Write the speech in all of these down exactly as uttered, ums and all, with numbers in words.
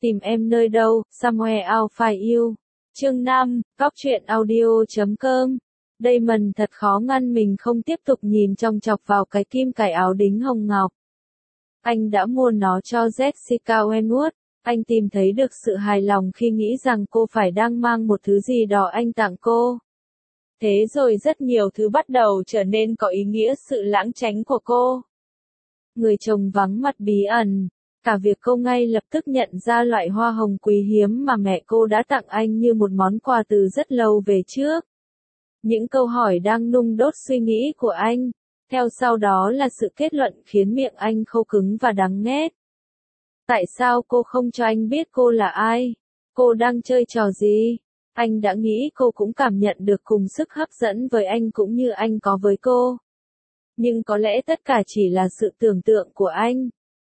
Tìm em nơi đâu, Somewhere I'll Find You. Chương năm, Cóc truyện audio chấm com. Damon thật khó ngăn mình không tiếp tục nhìn chòng chọc vào cái kim cài áo đính hồng ngọc. Anh đã mua nó cho Jessica Wentworth. Anh tìm thấy được sự hài lòng khi nghĩ rằng cô phải đang mang một thứ gì đó anh tặng cô. Thế rồi rất nhiều thứ bắt đầu trở nên có ý nghĩa sự lãng tránh của cô. Người chồng vắng mặt bí ẩn. Cả việc cô ngay lập tức nhận ra loại hoa hồng quý hiếm mà mẹ cô đã tặng anh như một món quà từ rất lâu về trước. Những câu hỏi đang nung đốt suy nghĩ của anh. Theo sau đó là sự kết luận khiến miệng anh khô cứng và đắng nghét. Tại sao cô không cho anh biết cô là ai? Cô đang chơi trò gì? Anh đã nghĩ cô cũng cảm nhận được cùng sức hấp dẫn với anh cũng như anh có với cô. Nhưng có lẽ tất cả chỉ là sự tưởng tượng của anh.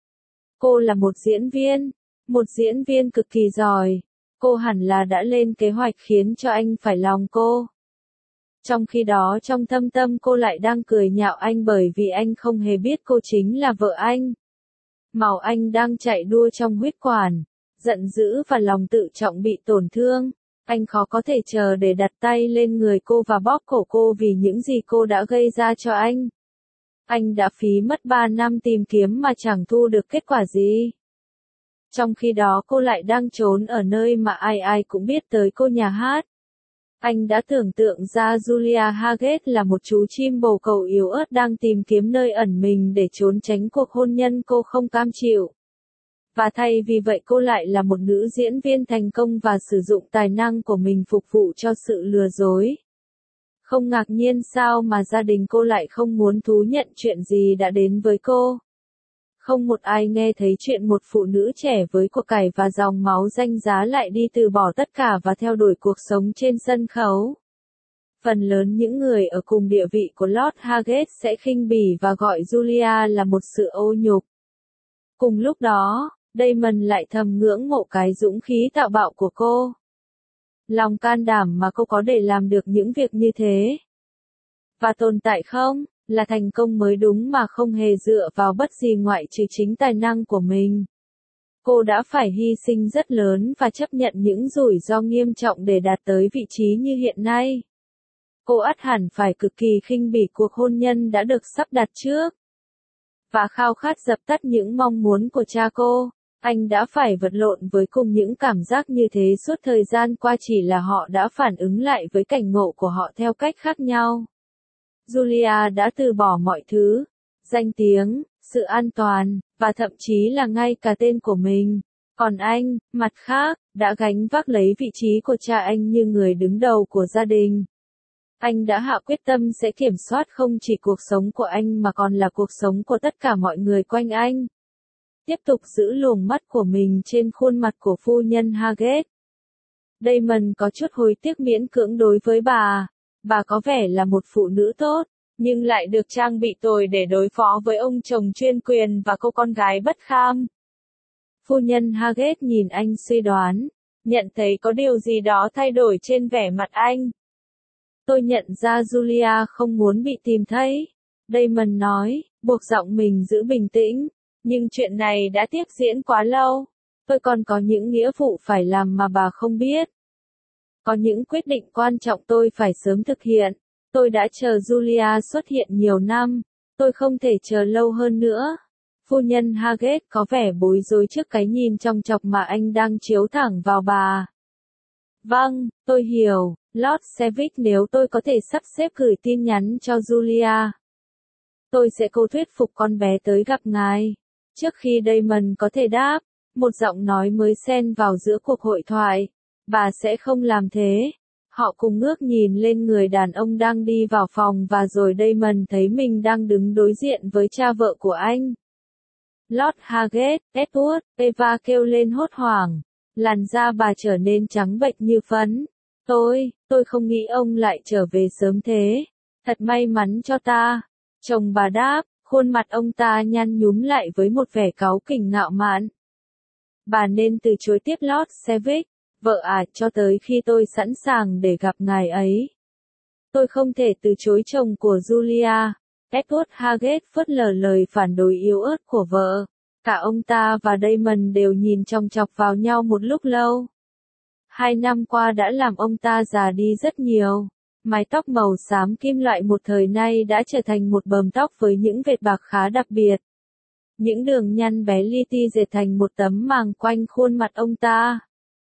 Cô là một diễn viên, một diễn viên cực kỳ giỏi. Cô hẳn là đã lên kế hoạch khiến cho anh phải lòng cô. Trong khi đó trong thâm tâm cô lại đang cười nhạo anh bởi vì anh không hề biết cô chính là vợ anh. Máu anh đang chạy đua trong huyết quản, giận dữ và lòng tự trọng bị tổn thương. Anh khó có thể chờ để đặt tay lên người cô và bóp cổ cô vì những gì cô đã gây ra cho anh. Anh đã phí mất ba năm tìm kiếm mà chẳng thu được kết quả gì. Trong khi đó cô lại đang trốn ở nơi mà ai ai cũng biết tới cô, nhà hát. Anh đã tưởng tượng ra Julia Haggett là một chú chim bồ câu yếu ớt đang tìm kiếm nơi ẩn mình để trốn tránh cuộc hôn nhân cô không cam chịu. Và thay vì vậy cô lại là một nữ diễn viên thành công và sử dụng tài năng của mình phục vụ cho sự lừa dối. Không ngạc nhiên sao mà gia đình cô lại không muốn thú nhận chuyện gì đã đến với cô. Không một ai nghe thấy chuyện một phụ nữ trẻ với của cải và dòng máu danh giá lại đi từ bỏ tất cả và theo đuổi cuộc sống trên sân khấu. Phần lớn những người ở cùng địa vị của Lord Haggett sẽ khinh bỉ và gọi Julia là một sự ô nhục. Cùng lúc đó, Damon lại thầm ngưỡng mộ cái dũng khí tạo bạo của cô. Lòng can đảm mà cô có để làm được những việc như thế. Và tồn tại không, là thành công mới đúng mà không hề dựa vào bất gì ngoại trừ chính tài năng của mình. Cô đã phải hy sinh rất lớn và chấp nhận những rủi ro nghiêm trọng để đạt tới vị trí như hiện nay. Cô ắt hẳn phải cực kỳ khinh bỉ cuộc hôn nhân đã được sắp đặt trước. Và khao khát dập tắt những mong muốn của cha cô. Anh đã phải vật lộn với cùng những cảm giác như thế suốt thời gian qua, chỉ là họ đã phản ứng lại với cảnh ngộ của họ theo cách khác nhau. Julia đã từ bỏ mọi thứ, danh tiếng, sự an toàn, và thậm chí là ngay cả tên của mình. Còn anh, mặt khác, đã gánh vác lấy vị trí của cha anh như người đứng đầu của gia đình. Anh đã hạ quyết tâm sẽ kiểm soát không chỉ cuộc sống của anh mà còn là cuộc sống của tất cả mọi người quanh anh. Tiếp tục giữ luồng mắt của mình trên khuôn mặt của phu nhân Haggett. Damon có chút hối tiếc miễn cưỡng đối với bà. Bà có vẻ là một phụ nữ tốt, nhưng lại được trang bị tồi để đối phó với ông chồng chuyên quyền và cô con gái bất kham. Phu nhân Haggett nhìn anh suy đoán, nhận thấy có điều gì đó thay đổi trên vẻ mặt anh. Tôi nhận ra Julia không muốn bị tìm thấy. Damon nói, buộc giọng mình giữ bình tĩnh. Nhưng chuyện này đã tiếp diễn quá lâu. Tôi còn có những nghĩa vụ phải làm mà bà không biết. Có những quyết định quan trọng tôi phải sớm thực hiện. Tôi đã chờ Julia xuất hiện nhiều năm. Tôi không thể chờ lâu hơn nữa. Phu nhân Haggett có vẻ bối rối trước cái nhìn chòng chọc mà anh đang chiếu thẳng vào bà. Vâng, tôi hiểu, Lord Sevick, nếu tôi có thể sắp xếp gửi tin nhắn cho Julia. Tôi sẽ cố thuyết phục con bé tới gặp ngài. Trước khi Damon có thể đáp, một giọng nói mới xen vào giữa cuộc hội thoại. Bà sẽ không làm thế. Họ cùng ngước nhìn lên người đàn ông đang đi vào phòng và rồi Damon thấy mình đang đứng đối diện với cha vợ của anh. Lord Haggett, Edward, Eva kêu lên hốt hoảng. Làn da bà trở nên trắng bệch như phấn. Tôi, tôi không nghĩ ông lại trở về sớm thế. Thật may mắn cho ta. Chồng bà đáp. Khuôn mặt ông ta nhăn nhúm lại với một vẻ cáu kỉnh ngạo mạn. Bà nên từ chối tiếp Lord Sevick, vợ à, cho tới khi tôi sẵn sàng để gặp ngài ấy. Tôi không thể từ chối chồng của Julia. Edward Haggett phớt lờ lời phản đối yếu ớt của vợ. Cả ông ta và Damon đều nhìn chòng chọc vào nhau một lúc lâu. Hai năm qua đã làm ông ta già đi rất nhiều. Mái tóc màu xám kim loại một thời nay đã trở thành một bờm tóc với những vệt bạc khá đặc biệt. Những đường nhăn bé li ti dệt thành một tấm màng quanh khuôn mặt ông ta.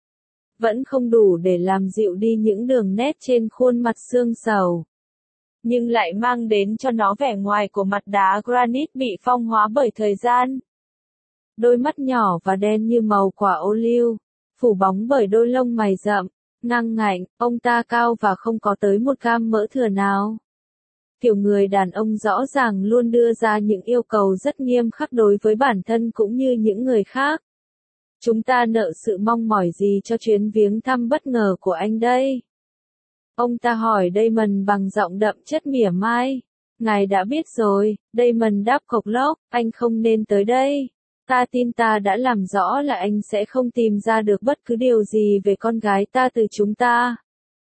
Vẫn không đủ để làm dịu đi những đường nét trên khuôn mặt xương sầu, nhưng lại mang đến cho nó vẻ ngoài của mặt đá granite bị phong hóa bởi thời gian. Đôi mắt nhỏ và đen như màu quả ô liu, phủ bóng bởi đôi lông mày rậm, ngang ngạnh, ông ta cao và không có tới một gam mỡ thừa nào. Kiểu người đàn ông rõ ràng luôn đưa ra những yêu cầu rất nghiêm khắc đối với bản thân cũng như những người khác. Chúng ta nợ sự mong mỏi gì cho chuyến viếng thăm bất ngờ của anh đây? Ông ta hỏi Damon bằng giọng đậm chất mỉa mai. Ngài đã biết rồi, Damon đáp cộc lốc, anh không nên tới đây. Ta tin ta đã làm rõ là anh sẽ không tìm ra được bất cứ điều gì về con gái ta từ chúng ta.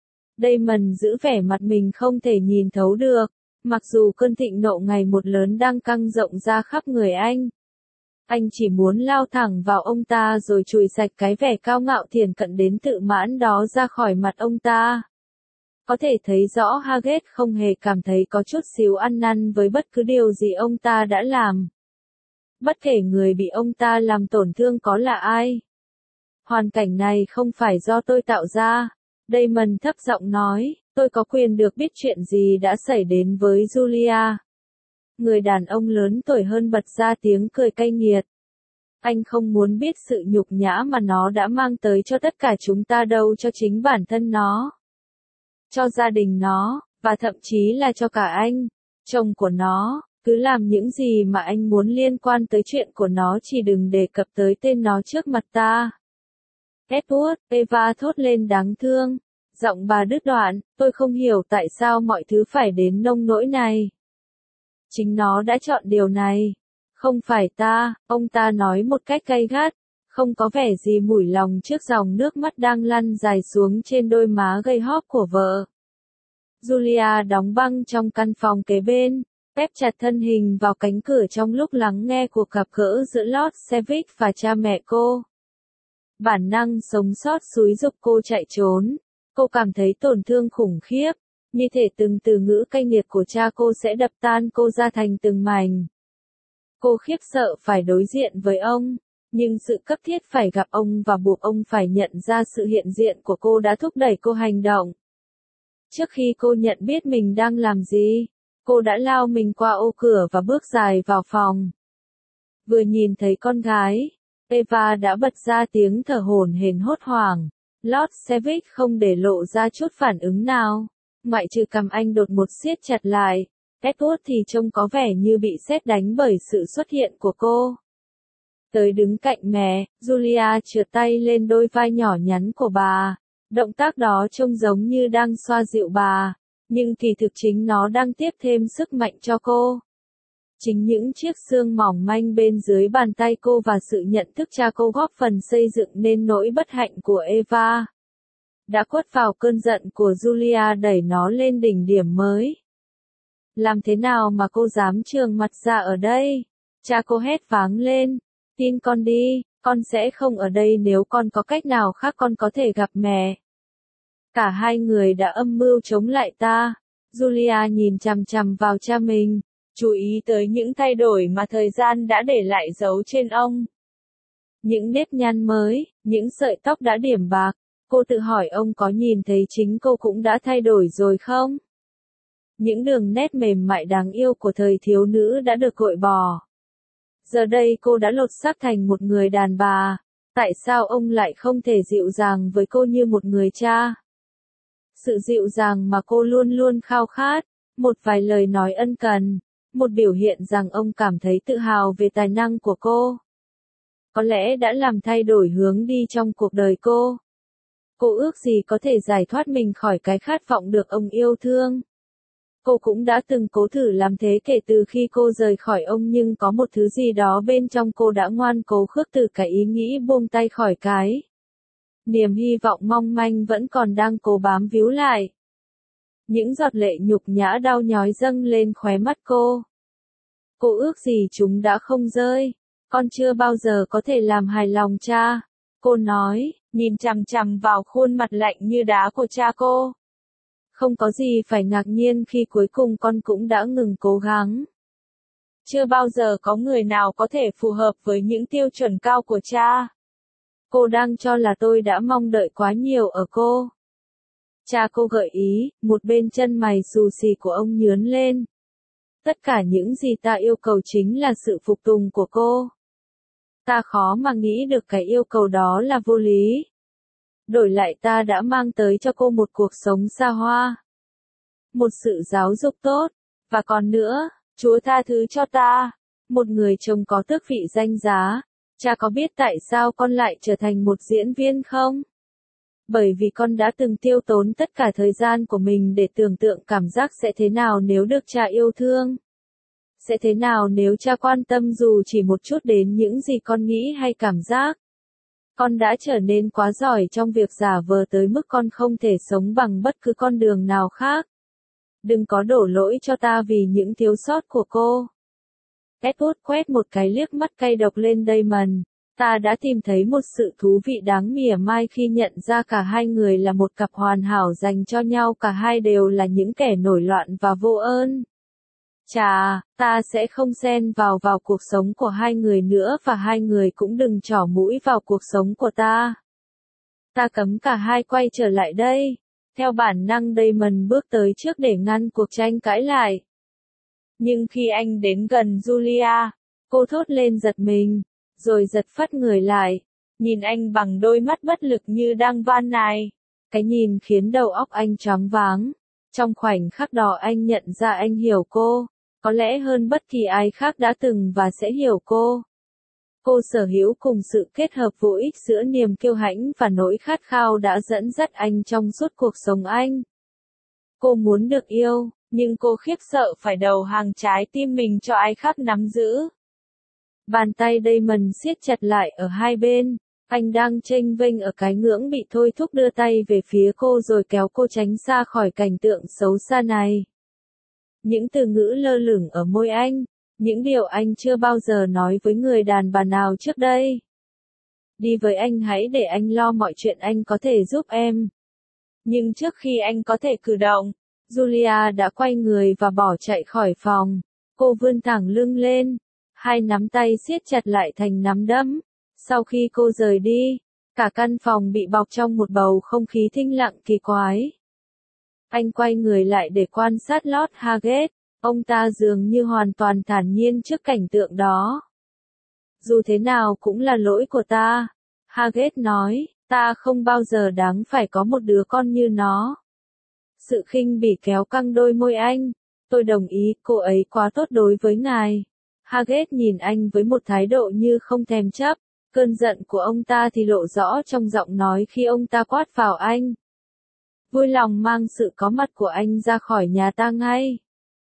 Damon giữ vẻ mặt mình không thể nhìn thấu được, mặc dù cơn thịnh nộ ngày một lớn đang căng rộng ra khắp người anh. Anh chỉ muốn lao thẳng vào ông ta rồi chùi sạch cái vẻ cao ngạo thiển cận đến tự mãn đó ra khỏi mặt ông ta. Có thể thấy rõ Haggett không hề cảm thấy có chút xíu ăn năn với bất cứ điều gì ông ta đã làm. Bất kể người bị ông ta làm tổn thương có là ai. Hoàn cảnh này không phải do tôi tạo ra. Damon thấp giọng nói, tôi có quyền được biết chuyện gì đã xảy đến với Julia. Người đàn ông lớn tuổi hơn bật ra tiếng cười cay nghiệt. Anh không muốn biết sự nhục nhã mà nó đã mang tới cho tất cả chúng ta đâu, cho chính bản thân nó, cho gia đình nó, và thậm chí là cho cả anh, chồng của nó. Cứ làm những gì mà anh muốn liên quan tới chuyện của nó, chỉ đừng đề cập tới tên nó trước mặt ta. Edward, Eva thốt lên đáng thương. Giọng bà đứt đoạn, tôi không hiểu tại sao mọi thứ phải đến nông nỗi này. Chính nó đã chọn điều này. Không phải ta, ông ta nói một cách gay gắt, không có vẻ gì mủi lòng trước dòng nước mắt đang lăn dài xuống trên đôi má gầy hóp của vợ. Julia đóng băng trong căn phòng kế bên, ép chặt thân hình vào cánh cửa trong lúc lắng nghe cuộc gặp gỡ giữa Lord Sevig và cha mẹ cô. Bản năng sống sót xúi giục cô chạy trốn. Cô cảm thấy tổn thương khủng khiếp, như thể từng từ ngữ cay nghiệt của cha cô sẽ đập tan cô ra thành từng mảnh. Cô khiếp sợ phải đối diện với ông, nhưng sự cấp thiết phải gặp ông và buộc ông phải nhận ra sự hiện diện của cô đã thúc đẩy cô hành động. Trước khi cô nhận biết mình đang làm gì, cô đã lao mình qua ô cửa và bước dài vào phòng. Vừa nhìn thấy con gái, Eva đã bật ra tiếng thở hổn hển hốt hoảng. Lord Sevig không để lộ ra chút phản ứng nào, ngoại trừ cằm anh đột một siết chặt lại. Edward thì trông có vẻ như bị sét đánh bởi sự xuất hiện của cô. Tới đứng cạnh mẹ, Julia trượt tay lên đôi vai nhỏ nhắn của bà. Động tác đó trông giống như đang xoa dịu bà, nhưng kỳ thực chính nó đang tiếp thêm sức mạnh cho cô. Chính những chiếc xương mỏng manh bên dưới bàn tay cô và sự nhận thức cha cô góp phần xây dựng nên nỗi bất hạnh của Eva. Đã quất vào cơn giận của Julia đẩy nó lên đỉnh điểm mới. Làm thế nào mà cô dám trường mặt ra ở đây? Cha cô hét váng lên. Tin con đi, con sẽ không ở đây nếu con có cách nào khác con có thể gặp mẹ. Cả hai người đã âm mưu chống lại ta. Julia nhìn chằm chằm vào cha mình, chú ý tới những thay đổi mà thời gian đã để lại dấu trên ông. Những nếp nhăn mới, những sợi tóc đã điểm bạc. Cô tự hỏi ông có nhìn thấy chính cô cũng đã thay đổi rồi không? Những đường nét mềm mại đáng yêu của thời thiếu nữ đã được gội bỏ. Giờ đây cô đã lột xác thành một người đàn bà. Tại sao ông lại không thể dịu dàng với cô như một người cha? Sự dịu dàng mà cô luôn luôn khao khát, một vài lời nói ân cần, một biểu hiện rằng ông cảm thấy tự hào về tài năng của cô. Có lẽ đã làm thay đổi hướng đi trong cuộc đời cô. Cô ước gì có thể giải thoát mình khỏi cái khát vọng được ông yêu thương. Cô cũng đã từng cố thử làm thế kể từ khi cô rời khỏi ông, nhưng có một thứ gì đó bên trong cô đã ngoan cố khước từ cái ý nghĩ buông tay khỏi cái. Niềm hy vọng mong manh vẫn còn đang cố bám víu lại. Những giọt lệ nhục nhã đau nhói dâng lên khóe mắt cô. Cô ước gì chúng đã không rơi. Con chưa bao giờ có thể làm hài lòng cha. Cô nói, nhìn chằm chằm vào khuôn mặt lạnh như đá của cha cô. Không có gì phải ngạc nhiên khi cuối cùng con cũng đã ngừng cố gắng. Chưa bao giờ có người nào có thể phù hợp với những tiêu chuẩn cao của cha. Cô đang cho là tôi đã mong đợi quá nhiều ở cô. Cha cô gợi ý, một bên chân mày xù xì của ông nhướn lên. Tất cả những gì ta yêu cầu chính là sự phục tùng của cô. Ta khó mà nghĩ được cái yêu cầu đó là vô lý. Đổi lại ta đã mang tới cho cô một cuộc sống xa hoa. Một sự giáo dục tốt. Và còn nữa, Chúa tha thứ cho ta. Một người chồng có tước vị danh giá. Cha có biết tại sao con lại trở thành một diễn viên không? Bởi vì con đã từng tiêu tốn tất cả thời gian của mình để tưởng tượng cảm giác sẽ thế nào nếu được cha yêu thương. Sẽ thế nào nếu cha quan tâm dù chỉ một chút đến những gì con nghĩ hay cảm giác. Con đã trở nên quá giỏi trong việc giả vờ tới mức con không thể sống bằng bất cứ con đường nào khác. Đừng có đổ lỗi cho ta vì những thiếu sót của cô. Edward quét một cái liếc mắt cay độc lên Damon. Ta đã tìm thấy một sự thú vị đáng mỉa mai khi nhận ra cả hai người là một cặp hoàn hảo dành cho nhau, cả hai đều là những kẻ nổi loạn và vô ơn. Chà, ta sẽ không xen vào vào cuộc sống của hai người nữa và hai người cũng đừng trỏ mũi vào cuộc sống của ta. Ta cấm cả hai quay trở lại đây. Theo bản năng Damon bước tới trước để ngăn cuộc tranh cãi lại. Nhưng khi anh đến gần Julia, cô thốt lên giật mình, rồi giật phắt người lại, nhìn anh bằng đôi mắt bất lực như đang van nài. Cái nhìn khiến đầu óc anh choáng váng. Trong khoảnh khắc đó anh nhận ra anh hiểu cô, có lẽ hơn bất kỳ ai khác đã từng và sẽ hiểu cô. Cô sở hữu cùng sự kết hợp vô ích giữa niềm kiêu hãnh và nỗi khát khao đã dẫn dắt anh trong suốt cuộc sống anh. Cô muốn được yêu, nhưng cô khiếp sợ phải đầu hàng trái tim mình cho ai khác nắm giữ. Bàn tay Damon siết chặt lại ở hai bên, anh đang chênh vênh ở cái ngưỡng bị thôi thúc đưa tay về phía cô rồi kéo cô tránh xa khỏi cảnh tượng xấu xa này. Những từ ngữ lơ lửng ở môi anh, những điều anh chưa bao giờ nói với người đàn bà nào trước đây. Đi với anh, hãy để anh lo mọi chuyện, anh có thể giúp em. Nhưng trước khi anh có thể cử động, Julia đã quay người và bỏ chạy khỏi phòng. Cô vươn thẳng lưng lên, hai nắm tay siết chặt lại thành nắm đấm. Sau khi cô rời đi, cả căn phòng bị bọc trong một bầu không khí thinh lặng kỳ quái. Anh quay người lại để quan sát Lord Haggett, ông ta dường như hoàn toàn thản nhiên trước cảnh tượng đó. Dù thế nào cũng là lỗi của ta, Haggett nói, ta không bao giờ đáng phải có một đứa con như nó. Sự khinh bỉ kéo căng đôi môi anh, tôi đồng ý, cô ấy quá tốt đối với ngài. Haggett nhìn anh với một thái độ như không thèm chấp, cơn giận của ông ta thì lộ rõ trong giọng nói khi ông ta quát vào anh. Vui lòng mang sự có mặt của anh ra khỏi nhà ta ngay.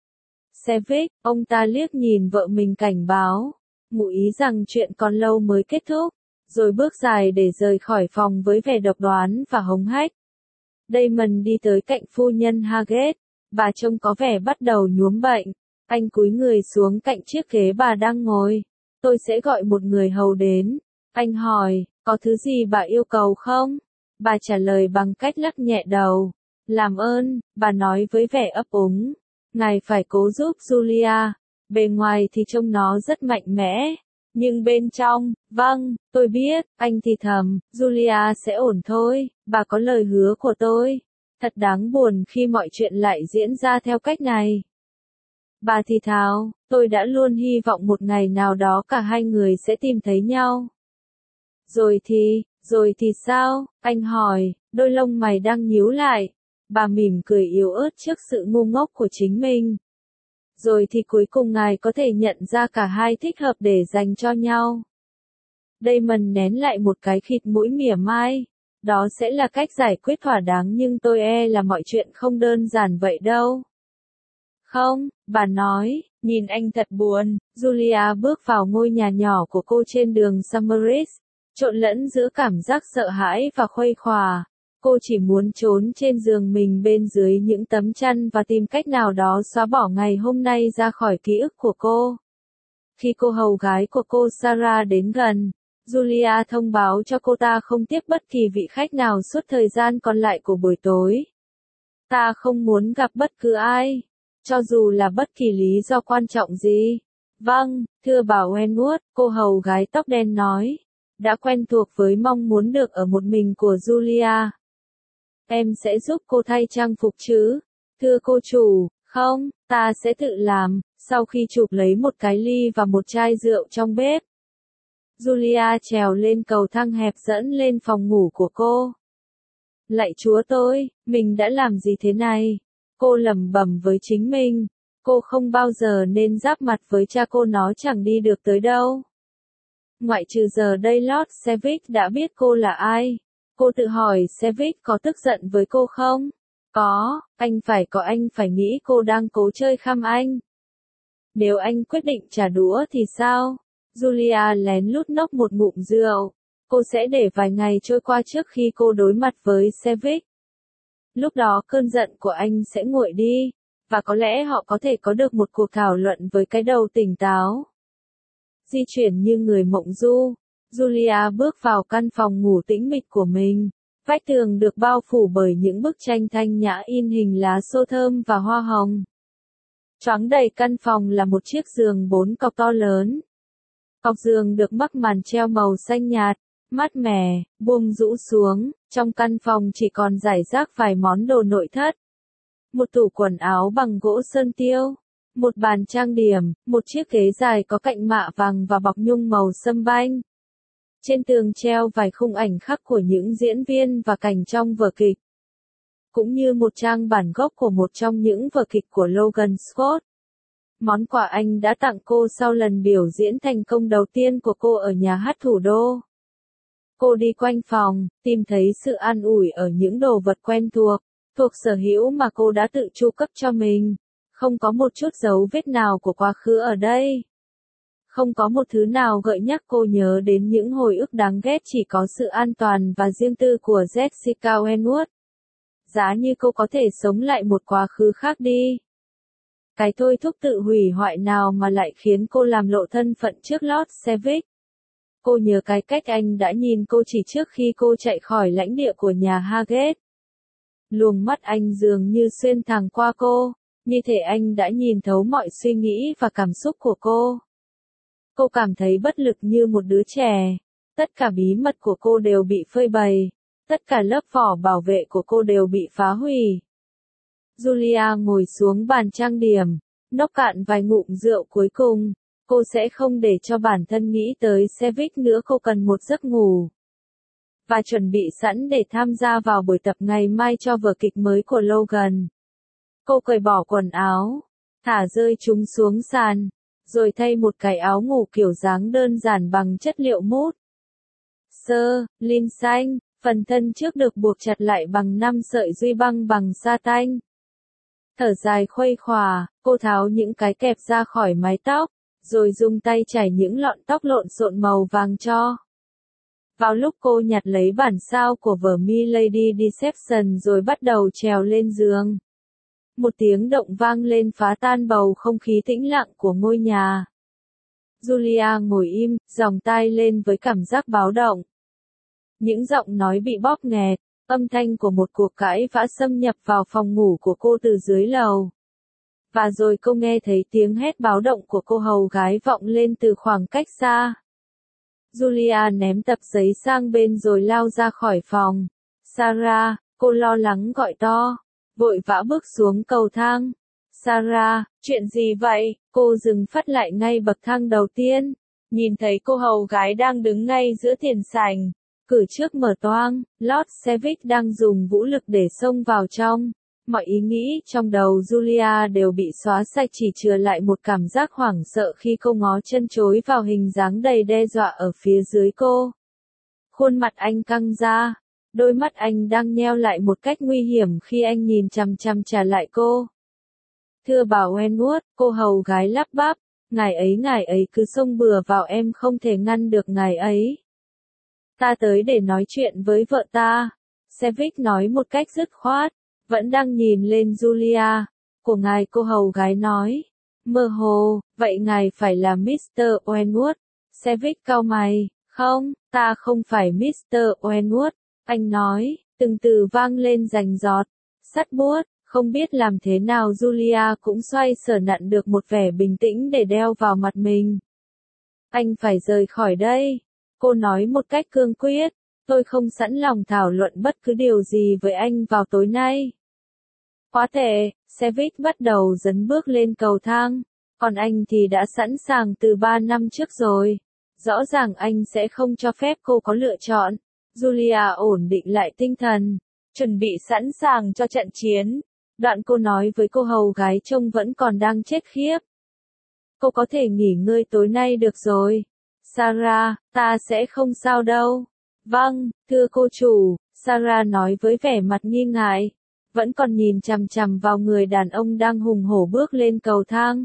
Sevik, ông ta liếc nhìn vợ mình cảnh báo, ngụ ý rằng chuyện còn lâu mới kết thúc, rồi bước dài để rời khỏi phòng với vẻ độc đoán và hống hách. Damon đi tới cạnh phu nhân Haggett, bà trông có vẻ bắt đầu nhuốm bệnh, anh cúi người xuống cạnh chiếc ghế bà đang ngồi. Tôi sẽ gọi một người hầu đến. Anh hỏi, có thứ gì bà yêu cầu không? Bà trả lời bằng cách lắc nhẹ đầu. Làm ơn, bà nói với vẻ ấp úng. Ngài phải cố giúp Julia. Bề ngoài thì trông nó rất mạnh mẽ. Nhưng bên trong, vâng, tôi biết, anh thì thầm, Julia sẽ ổn thôi, bà có lời hứa của tôi. Thật đáng buồn khi mọi chuyện lại diễn ra theo cách này. Bà thì thào, tôi đã luôn hy vọng một ngày nào đó cả hai người sẽ tìm thấy nhau. Rồi thì, rồi thì sao? Anh hỏi, đôi lông mày đang nhíu lại. Bà mỉm cười yếu ớt trước sự ngu ngốc của chính mình. Rồi thì cuối cùng ngài có thể nhận ra cả hai thích hợp để dành cho nhau. Damon nén lại một cái khịt mũi mỉa mai. Đó sẽ là cách giải quyết thỏa đáng, nhưng tôi e là mọi chuyện không đơn giản vậy đâu. Không, bà nói, nhìn anh thật buồn. Julia bước vào ngôi nhà nhỏ của cô trên đường Summeris, trộn lẫn giữa cảm giác sợ hãi và khuây khỏa. Cô chỉ muốn trốn trên giường mình bên dưới những tấm chăn và tìm cách nào đó xóa bỏ ngày hôm nay ra khỏi ký ức của cô. Khi cô hầu gái của cô Sarah đến gần, Julia thông báo cho cô ta không tiếp bất kỳ vị khách nào suốt thời gian còn lại của buổi tối. Ta không muốn gặp bất cứ ai, cho dù là bất kỳ lý do quan trọng gì. Vâng, thưa bà Wenwood, cô hầu gái tóc đen nói, đã quen thuộc với mong muốn được ở một mình của Julia. Em sẽ giúp cô thay trang phục chứ? Thưa cô chủ, không, ta sẽ tự làm, sau khi chụp lấy một cái ly và một chai rượu trong bếp. Julia trèo lên cầu thang hẹp dẫn lên phòng ngủ của cô. Lạy Chúa tôi, mình đã làm gì thế này? Cô lẩm bẩm với chính mình. Cô không bao giờ nên giáp mặt với cha cô, nó chẳng đi được tới đâu. Ngoại trừ giờ đây Lord Sevig đã biết cô là ai. Cô tự hỏi Sevig có tức giận với cô không? Có, anh phải có anh phải nghĩ cô đang cố chơi khăm anh. Nếu anh quyết định trả đũa thì sao? Julia lén lút nốc một ngụm rượu. Cô sẽ để vài ngày trôi qua trước khi cô đối mặt với Sevig. Lúc đó cơn giận của anh sẽ nguội đi, và có lẽ họ có thể có được một cuộc thảo luận với cái đầu tỉnh táo. Di chuyển như người mộng du, Julia bước vào căn phòng ngủ tĩnh mịch của mình. Vách tường được bao phủ bởi những bức tranh thanh nhã in hình lá xô thơm và hoa hồng. Choáng đầy căn phòng là một chiếc giường bốn cọc to lớn. Cọc giường được mắc màn treo màu xanh nhạt, mát mẻ, buông rũ xuống, trong căn phòng chỉ còn rải rác vài món đồ nội thất. Một tủ quần áo bằng gỗ sơn tiêu, một bàn trang điểm, một chiếc ghế dài có cạnh mạ vàng và bọc nhung màu sâm banh. Trên tường treo vài khung ảnh khắc của những diễn viên và cảnh trong vở kịch, cũng như một trang bản gốc của một trong những vở kịch của Logan Scott. Món quà anh đã tặng cô sau lần biểu diễn thành công đầu tiên của cô ở nhà hát thủ đô. Cô đi quanh phòng, tìm thấy sự an ủi ở những đồ vật quen thuộc, thuộc sở hữu mà cô đã tự chu cấp cho mình. Không có một chút dấu vết nào của quá khứ ở đây. Không có một thứ nào gợi nhắc cô nhớ đến những hồi ức đáng ghét, chỉ có sự an toàn và riêng tư của Jessica Wenwood. Giá như cô có thể sống lại một quá khứ khác đi. Cái thôi thúc tự hủy hoại nào mà lại khiến cô làm lộ thân phận trước Lord Sevig. Cô nhớ cái cách anh đã nhìn cô chỉ trước khi cô chạy khỏi lãnh địa của nhà Hargate. Luồng mắt anh dường như xuyên thẳng qua cô, như thể anh đã nhìn thấu mọi suy nghĩ và cảm xúc của cô. Cô cảm thấy bất lực như một đứa trẻ. Tất cả bí mật của cô đều bị phơi bày. Tất cả lớp vỏ bảo vệ của cô đều bị phá hủy. Julia ngồi xuống bàn trang điểm, nốc cạn vài ngụm rượu cuối cùng. Cô sẽ không để cho bản thân nghĩ tới Sevig nữa, cô cần một giấc ngủ. Và chuẩn bị sẵn để tham gia vào buổi tập ngày mai cho vở kịch mới của Logan. Cô cởi bỏ quần áo, thả rơi chúng xuống sàn, rồi thay một cái áo ngủ kiểu dáng đơn giản bằng chất liệu mút. Sơ, lin xanh, phần thân trước được buộc chặt lại bằng năm sợi duy băng bằng sa tanh. Thở dài khuây khỏa, cô tháo những cái kẹp ra khỏi mái tóc, rồi dùng tay chải những lọn tóc lộn xộn màu vàng cho. Vào lúc cô nhặt lấy bản sao của vở My Lady Deception rồi bắt đầu trèo lên giường, một tiếng động vang lên phá tan bầu không khí tĩnh lặng của ngôi nhà. Julia ngồi im, giòng tai lên với cảm giác báo động. Những giọng nói bị bóp nghẹt, âm thanh của một cuộc cãi vã xâm nhập vào phòng ngủ của cô từ dưới lầu. Và rồi cô nghe thấy tiếng hét báo động của cô hầu gái vọng lên từ khoảng cách xa. Julia ném tập giấy sang bên rồi lao ra khỏi phòng. Sarah, cô lo lắng gọi to, vội vã bước xuống cầu thang. Sarah, chuyện gì vậy? Cô dừng phát lại ngay bậc thang đầu tiên, nhìn thấy cô hầu gái đang đứng ngay giữa tiền sảnh, cửa trước mở toang, Lord Sevig đang dùng vũ lực để xông vào trong. Mọi ý nghĩ trong đầu Julia đều bị xóa sạch, chỉ chừa lại một cảm giác hoảng sợ khi cô ngó chân chối vào hình dáng đầy đe dọa ở phía dưới cô. Khuôn mặt anh căng ra, đôi mắt anh đang nheo lại một cách nguy hiểm khi anh nhìn chằm chằm trả lại cô. Thưa bà Wenwood, cô hầu gái lắp bắp, ngài ấy ngài ấy cứ xông bừa vào, em không thể ngăn được ngài ấy. Ta tới để nói chuyện với vợ ta, Sevig nói một cách dứt khoát. Vẫn đang nhìn lên Julia, của ngài, cô hầu gái nói. Mơ hồ, vậy ngài phải là mít tơ Wentworth. Savick cau mày, không, ta không phải mít tơ Wentworth, anh nói, từng từ vang lên rành rọt, sắt buốt, không biết làm thế nào Julia cũng xoay sở nặn được một vẻ bình tĩnh để đeo vào mặt mình. Anh phải rời khỏi đây, cô nói một cách cương quyết, tôi không sẵn lòng thảo luận bất cứ điều gì với anh vào tối nay. Quá tệ, Savick bắt đầu dấn bước lên cầu thang, còn anh thì đã sẵn sàng từ ba năm trước rồi. Rõ ràng anh sẽ không cho phép cô có lựa chọn. Julia ổn định lại tinh thần, chuẩn bị sẵn sàng cho trận chiến. Đoạn cô nói với cô hầu gái trông vẫn còn đang chết khiếp. Cô có thể nghỉ ngơi tối nay được rồi. Sarah, ta sẽ không sao đâu. Vâng, thưa cô chủ, Sarah nói với vẻ mặt nghi ngại, vẫn còn nhìn chằm chằm vào người đàn ông đang hùng hổ bước lên cầu thang.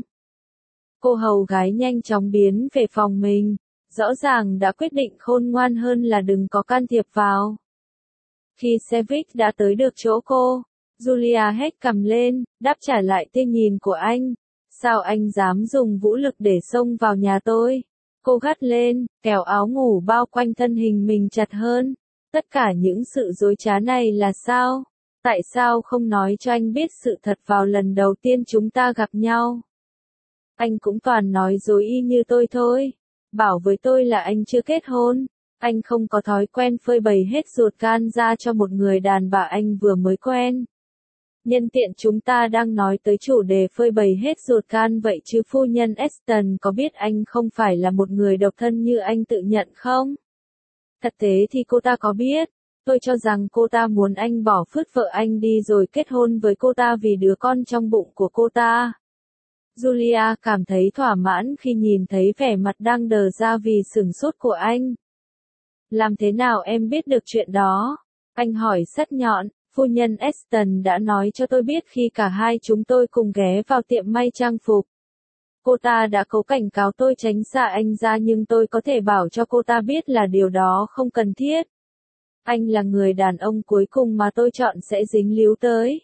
Cô hầu gái nhanh chóng biến về phòng mình, rõ ràng đã quyết định khôn ngoan hơn là đừng có can thiệp vào. Khi Savick đã tới được chỗ cô, Julia hét cằm lên, đáp trả lại tia nhìn của anh. Sao anh dám dùng vũ lực để xông vào nhà tôi? Cô gắt lên, kéo áo ngủ bao quanh thân hình mình chặt hơn. Tất cả những sự dối trá này là sao? Tại sao không nói cho anh biết sự thật vào lần đầu tiên chúng ta gặp nhau? Anh cũng toàn nói dối y như tôi thôi. Bảo với tôi là anh chưa kết hôn. Anh không có thói quen phơi bày hết ruột gan ra cho một người đàn bà anh vừa mới quen. Nhân tiện chúng ta đang nói tới chủ đề phơi bày hết ruột gan vậy chứ phu nhân Aston có biết anh không phải là một người độc thân như anh tự nhận không? Thật tế thì cô ta có biết. Tôi cho rằng cô ta muốn anh bỏ phứt vợ anh đi rồi kết hôn với cô ta vì đứa con trong bụng của cô ta. Julia cảm thấy thỏa mãn khi nhìn thấy vẻ mặt đang đờ ra vì sửng sốt của anh. Làm thế nào em biết được chuyện đó? Anh hỏi sắc nhọn. Phu nhân Aston đã nói cho tôi biết khi cả hai chúng tôi cùng ghé vào tiệm may trang phục. Cô ta đã cố cảnh cáo tôi tránh xa anh ra nhưng tôi có thể bảo cho cô ta biết là điều đó không cần thiết. Anh là người đàn ông cuối cùng mà tôi chọn sẽ dính líu tới.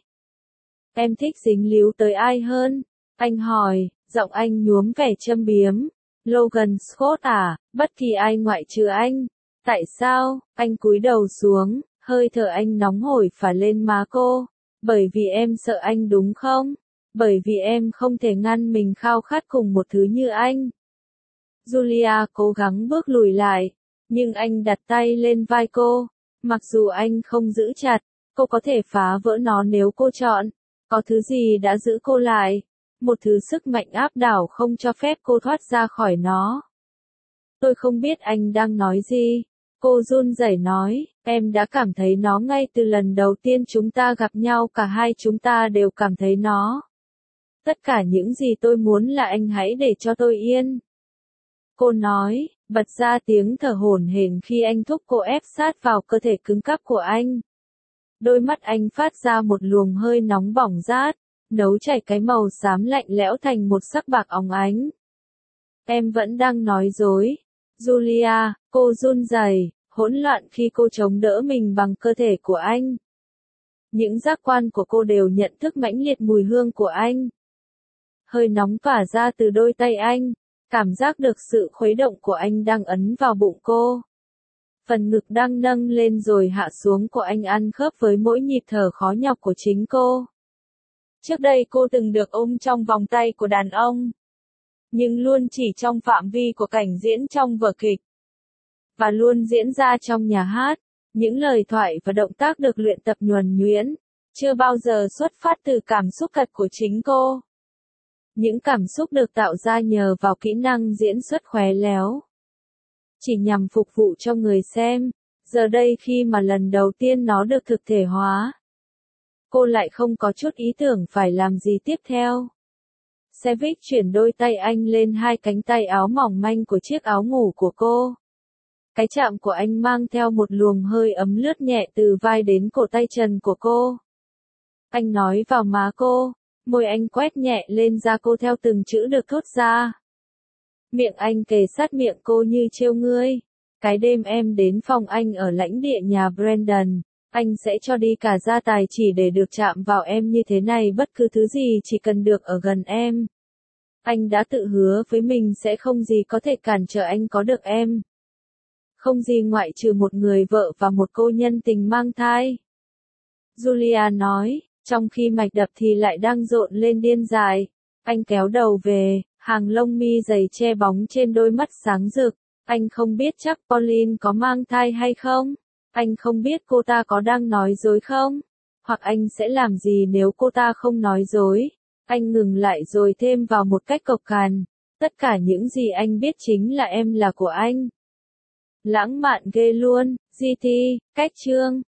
Em thích dính líu tới ai hơn? Anh hỏi, giọng anh nhuốm vẻ châm biếm. Logan Scott à, bất kỳ ai ngoại trừ anh. Tại sao? Anh cúi đầu xuống. Hơi thở anh nóng hổi phả lên má cô. Bởi vì em sợ anh đúng không? Bởi vì em không thể ngăn mình khao khát cùng một thứ như anh. Julia cố gắng bước lùi lại, nhưng anh đặt tay lên vai cô. Mặc dù anh không giữ chặt, cô có thể phá vỡ nó nếu cô chọn. Có thứ gì đã giữ cô lại? Một thứ sức mạnh áp đảo không cho phép cô thoát ra khỏi nó. Tôi không biết anh đang nói gì. Cô run rẩy nói, em đã cảm thấy nó ngay từ lần đầu tiên chúng ta gặp nhau, cả hai chúng ta đều cảm thấy nó. Tất cả những gì tôi muốn là anh hãy để cho tôi yên. Cô nói, bật ra tiếng thở hổn hển khi anh thúc cô ép sát vào cơ thể cứng cáp của anh. Đôi mắt anh phát ra một luồng hơi nóng bỏng rát, nấu chảy cái màu xám lạnh lẽo thành một sắc bạc óng ánh. Em vẫn đang nói dối. Julia, cô run rẩy, hỗn loạn khi cô chống đỡ mình bằng cơ thể của anh. Những giác quan của cô đều nhận thức mãnh liệt mùi hương của anh. Hơi nóng tỏa ra từ đôi tay anh, cảm giác được sự khuấy động của anh đang ấn vào bụng cô. Phần ngực đang nâng lên rồi hạ xuống của anh ăn khớp với mỗi nhịp thở khó nhọc của chính cô. Trước đây cô từng được ôm trong vòng tay của đàn ông, nhưng luôn chỉ trong phạm vi của cảnh diễn trong vở kịch, và luôn diễn ra trong nhà hát. Những lời thoại và động tác được luyện tập nhuần nhuyễn, chưa bao giờ xuất phát từ cảm xúc thật của chính cô. Những cảm xúc được tạo ra nhờ vào kỹ năng diễn xuất khéo léo, chỉ nhằm phục vụ cho người xem. Giờ đây khi mà lần đầu tiên nó được thực thể hóa, cô lại không có chút ý tưởng phải làm gì tiếp theo. Savick chuyển đôi tay anh lên hai cánh tay áo mỏng manh của chiếc áo ngủ của cô. Cái chạm của anh mang theo một luồng hơi ấm lướt nhẹ từ vai đến cổ tay trần của cô. Anh nói vào má cô, môi anh quét nhẹ lên da cô theo từng chữ được thốt ra. Miệng anh kề sát miệng cô như trêu ngươi. Cái đêm em đến phòng anh ở lãnh địa nhà Brandon, anh sẽ cho đi cả gia tài chỉ để được chạm vào em như thế này, bất cứ thứ gì chỉ cần được ở gần em. Anh đã tự hứa với mình sẽ không gì có thể cản trở anh có được em. Không gì ngoại trừ một người vợ và một cô nhân tình mang thai. Julia nói, trong khi mạch đập thì lại đang rộn lên điên dại. Anh kéo đầu về, hàng lông mi dày che bóng trên đôi mắt sáng rực. Anh không biết chắc Pauline có mang thai hay không. Anh không biết cô ta có đang nói dối không. Hoặc anh sẽ làm gì nếu cô ta không nói dối. Anh ngừng lại rồi thêm vào một cách cộc cằn. Tất cả những gì anh biết chính là em là của anh. Lãng mạn ghê luôn, giê tê, cách chương.